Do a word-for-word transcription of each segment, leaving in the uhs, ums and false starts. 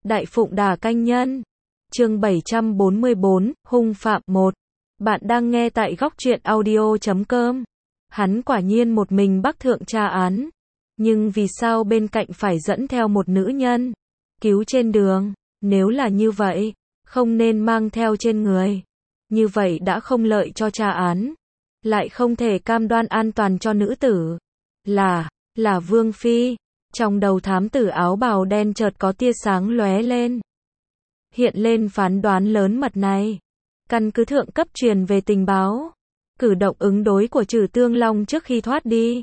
Đại Phụng Đà Canh Nhân. Chương bảy trăm bốn mươi bốn, hung phạm một. Bạn đang nghe tại góc truyện audio chấm com. Hắn quả nhiên một mình bắc thượng tra án. Nhưng vì sao bên cạnh phải dẫn theo một nữ nhân? Cứu trên đường, nếu là như vậy, không nên mang theo trên người. Như vậy đã không lợi cho tra án, lại không thể cam đoan an toàn cho nữ tử. Là, là Vương Phi. Trong đầu thám tử áo bào đen chợt có tia sáng lóe lên. Hiện lên phán đoán lớn mật này. Căn cứ thượng cấp truyền về tình báo. Cử động ứng đối của Trử Tương Long trước khi thoát đi.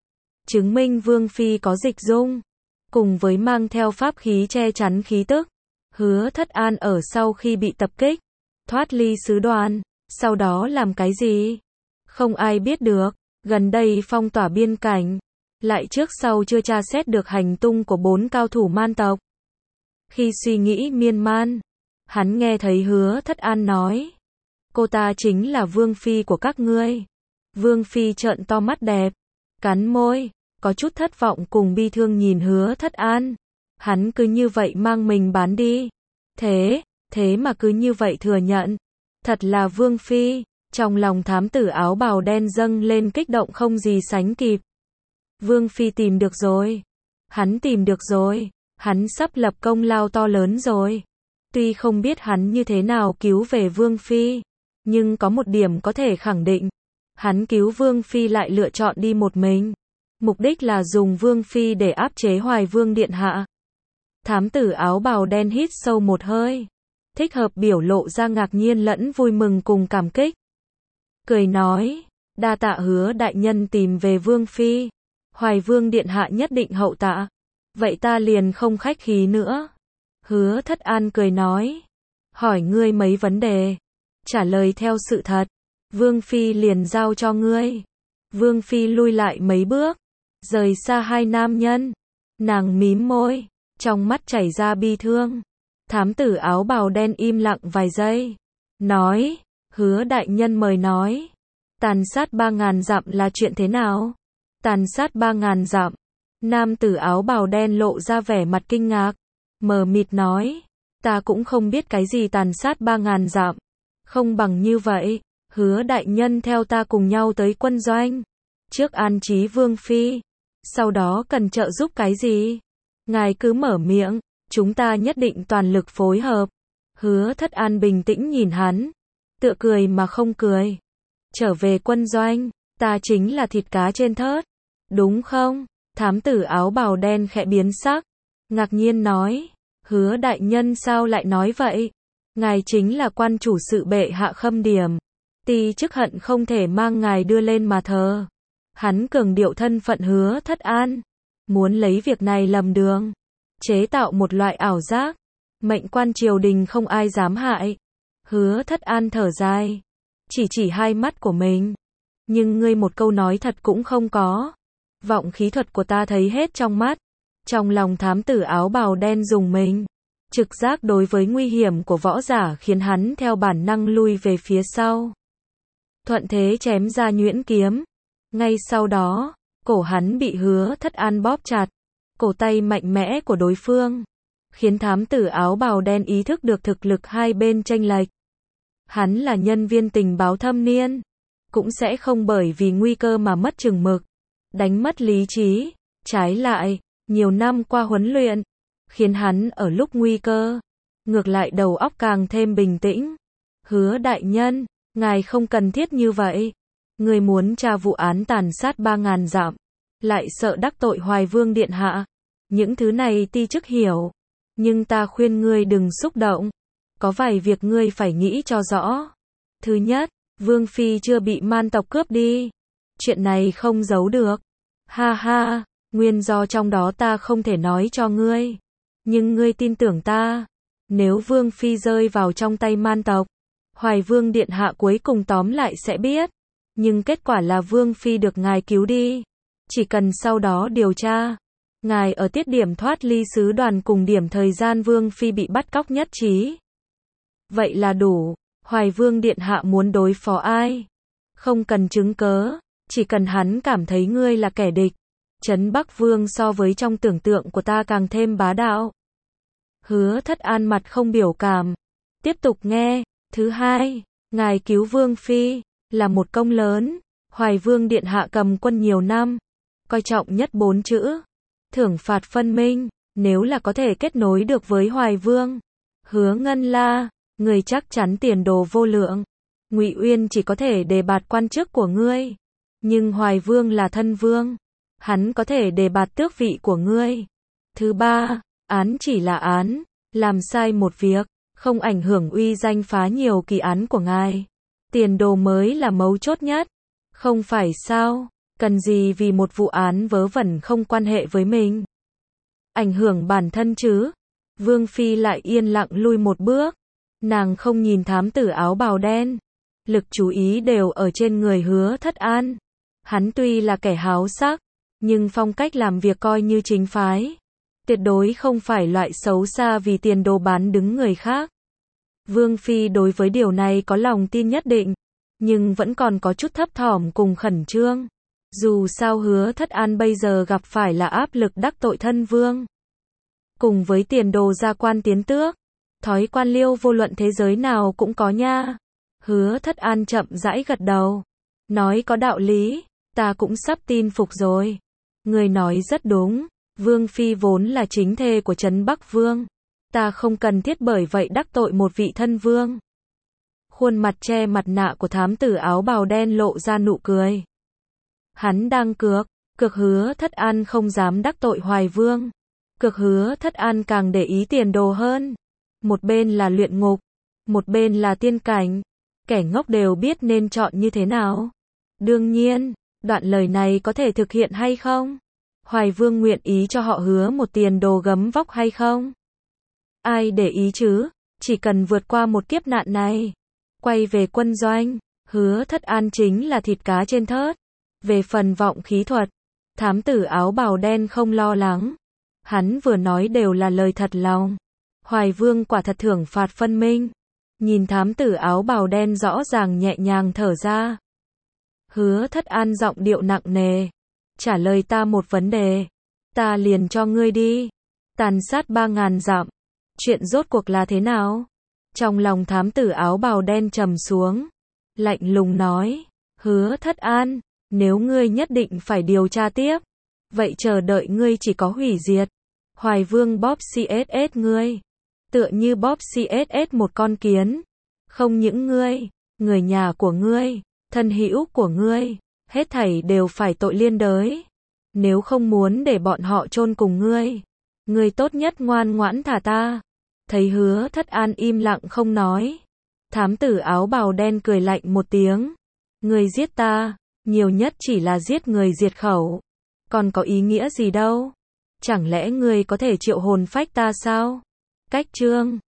Chứng minh Vương Phi có dịch dung. Cùng với mang theo pháp khí che chắn khí tức. Hứa Thất An ở sau khi bị tập kích. Thoát ly sứ đoàn. Sau đó làm cái gì? Không ai biết được. Gần đây phong tỏa biên cảnh. Lại trước sau chưa tra xét được hành tung của bốn cao thủ man tộc. Khi suy nghĩ miên man, hắn nghe thấy Hứa Thất An nói. Cô ta chính là Vương Phi của các ngươi. Vương Phi trợn to mắt đẹp, cắn môi, có chút thất vọng cùng bi thương nhìn Hứa Thất An. Hắn cứ như vậy mang mình bán đi. Thế, thế mà cứ như vậy thừa nhận. Thật là Vương Phi. Trong lòng thám tử áo bào đen dâng lên kích động không gì sánh kịp. Vương Phi tìm được rồi. Hắn tìm được rồi. Hắn sắp lập công lao to lớn rồi. Tuy không biết hắn như thế nào cứu về Vương Phi, nhưng có một điểm có thể khẳng định. Hắn cứu Vương Phi lại lựa chọn đi một mình. Mục đích là dùng Vương Phi để áp chế Hoài Vương Điện Hạ. Thám tử áo bào đen hít sâu một hơi. Thích hợp biểu lộ ra ngạc nhiên lẫn vui mừng cùng cảm kích. Cười nói, đa tạ Hứa đại nhân tìm về Vương Phi. Hoài Vương Điện Hạ nhất định hậu tạ. Vậy ta liền không khách khí nữa. Hứa Thất An cười nói. Hỏi ngươi mấy vấn đề. Trả lời theo sự thật. Vương Phi liền giao cho ngươi. Vương Phi lui lại mấy bước. Rời xa hai nam nhân. Nàng mím môi. Trong mắt chảy ra bi thương. Thám tử áo bào đen im lặng vài giây. Nói. Hứa đại nhân mời nói. Tàn sát ba ngàn dặm là chuyện thế nào? Tàn sát ba ngàn dặm. Nam tử áo bào đen lộ ra vẻ mặt kinh ngạc. Mờ mịt nói. Ta cũng không biết cái gì tàn sát ba ngàn dặm. Không bằng như vậy. Hứa đại nhân theo ta cùng nhau tới quân doanh. Trước an trí Vương Phi. Sau đó cần trợ giúp cái gì? Ngài cứ mở miệng. Chúng ta nhất định toàn lực phối hợp. Hứa Thất An bình tĩnh nhìn hắn. Tựa cười mà không cười. Trở về quân doanh. Ta chính là thịt cá trên thớt. Đúng không? Thám tử áo bào đen khẽ biến sắc. Ngạc nhiên nói. Hứa đại nhân sao lại nói vậy? Ngài chính là quan chủ sự bệ hạ Khâm Điểm. Ti chức hận không thể mang ngài đưa lên mà thờ. Hắn cường điệu thân phận Hứa Thất An. Muốn lấy việc này lầm đường. Chế tạo một loại ảo giác. Mệnh quan triều đình không ai dám hại. Hứa Thất An thở dài. Chỉ chỉ hai mắt của mình. Nhưng ngươi một câu nói thật cũng không có. Vọng khí thuật của ta thấy hết trong mắt. Trong lòng thám tử áo bào đen dùng mình. Trực giác đối với nguy hiểm của võ giả khiến hắn theo bản năng lui về phía sau. Thuận thế chém ra nhuyễn kiếm. Ngay sau đó, cổ hắn bị Hứa Thất An bóp chặt. Cổ tay mạnh mẽ của đối phương khiến thám tử áo bào đen ý thức được thực lực hai bên chênh lệch. Hắn là nhân viên tình báo thâm niên, cũng sẽ không bởi vì nguy cơ mà mất chừng mực, đánh mất lý trí. Trái lại, nhiều năm qua huấn luyện khiến hắn ở lúc nguy cơ ngược lại đầu óc càng thêm bình tĩnh. Hứa đại nhân, ngài không cần thiết như vậy. Người muốn tra vụ án tàn sát ba ngàn dặm, lại sợ đắc tội Hoài Vương Điện Hạ. Những thứ này ti chức hiểu, nhưng ta khuyên ngươi đừng xúc động. Có vài việc ngươi phải nghĩ cho rõ. Thứ nhất, Vương Phi chưa bị man tộc cướp đi. Chuyện này không giấu được. Ha ha, nguyên do trong đó ta không thể nói cho ngươi. Nhưng ngươi tin tưởng ta. Nếu Vương Phi rơi vào trong tay man tộc, Hoài Vương Điện Hạ cuối cùng tóm lại sẽ biết. Nhưng kết quả là Vương Phi được ngài cứu đi. Chỉ cần sau đó điều tra. Ngài ở tiết điểm thoát ly sứ đoàn cùng điểm thời gian Vương Phi bị bắt cóc nhất trí. Vậy là đủ. Hoài Vương Điện Hạ muốn đối phó ai? Không cần chứng cớ. Chỉ cần hắn cảm thấy ngươi là kẻ địch. Trấn Bắc Vương so với trong tưởng tượng của ta càng thêm bá đạo. Hứa Thất An mặt không biểu cảm. Tiếp tục nghe. Thứ hai, ngài cứu Vương Phi, là một công lớn. Hoài Vương Điện Hạ cầm quân nhiều năm. Coi trọng nhất bốn chữ. Thưởng phạt phân minh. Nếu là có thể kết nối được với Hoài Vương. Hứa Ngân La, người chắc chắn tiền đồ vô lượng. Ngụy Uyên chỉ có thể đề bạt quan chức của ngươi. Nhưng Hoài Vương là thân vương. Hắn có thể đề bạt tước vị của ngươi. Thứ ba, án chỉ là án. Làm sai một việc, không ảnh hưởng uy danh phá nhiều kỳ án của ngài. Tiền đồ mới là mấu chốt nhất. Không phải sao, cần gì vì một vụ án vớ vẩn không quan hệ với mình. Ảnh hưởng bản thân chứ. Vương Phi lại yên lặng lui một bước. Nàng không nhìn thám tử áo bào đen. Lực chú ý đều ở trên người Hứa Thất An. Hắn tuy là kẻ háo sắc, nhưng phong cách làm việc coi như chính phái. Tuyệt đối không phải loại xấu xa vì tiền đồ bán đứng người khác. Vương Phi đối với điều này có lòng tin nhất định, nhưng vẫn còn có chút thấp thỏm cùng khẩn trương. Dù sao Hứa Thất An bây giờ gặp phải là áp lực đắc tội thân vương. Cùng với tiền đồ gia quan tiến tước, thói quan liêu vô luận thế giới nào cũng có nha. Hứa Thất An chậm rãi gật đầu. Nói có đạo lý, ta cũng sắp tin phục rồi. Người nói rất đúng, Vương Phi vốn là chính thê của Trấn Bắc Vương. Ta không cần thiết bởi vậy đắc tội một vị thân vương. Khuôn mặt che mặt nạ của thám tử áo bào đen lộ ra nụ cười. Hắn đang cược, cược Hứa Thất An không dám đắc tội Hoài Vương. Cược Hứa Thất An càng để ý tiền đồ hơn. Một bên là luyện ngục, một bên là tiên cảnh. Kẻ ngốc đều biết nên chọn như thế nào. Đương nhiên, đoạn lời này có thể thực hiện hay không? Hoài Vương nguyện ý cho họ Hứa một tiền đồ gấm vóc hay không? Ai để ý chứ? Chỉ cần vượt qua một kiếp nạn này. Quay về quân doanh, Hứa Thất An chính là thịt cá trên thớt. Về phần vọng khí thuật, thám tử áo bào đen không lo lắng. Hắn vừa nói đều là lời thật lòng. Hoài Vương quả thật thưởng phạt phân minh. Nhìn thám tử áo bào đen rõ ràng nhẹ nhàng thở ra. Hứa Thất An giọng điệu nặng nề. Trả lời ta một vấn đề. Ta liền cho ngươi đi. Tàn sát ba ngàn dặm. Chuyện rốt cuộc là thế nào? Trong lòng thám tử áo bào đen trầm xuống. Lạnh lùng nói. Hứa Thất An, nếu ngươi nhất định phải điều tra tiếp, vậy chờ đợi ngươi chỉ có hủy diệt. Hoài Vương bóp xê ét ét ngươi. Tựa như bóp xê ét ét một con kiến. Không những ngươi, người nhà của ngươi, thân hữu của ngươi, hết thảy đều phải tội liên đới. Nếu không muốn để bọn họ chôn cùng ngươi, ngươi tốt nhất ngoan ngoãn thả ta. Thấy Hứa Thất An im lặng không nói. Thám tử áo bào đen cười lạnh một tiếng. Ngươi giết ta, nhiều nhất chỉ là giết người diệt khẩu. Còn có ý nghĩa gì đâu? Chẳng lẽ ngươi có thể triệu hồn phách ta sao? Cách chương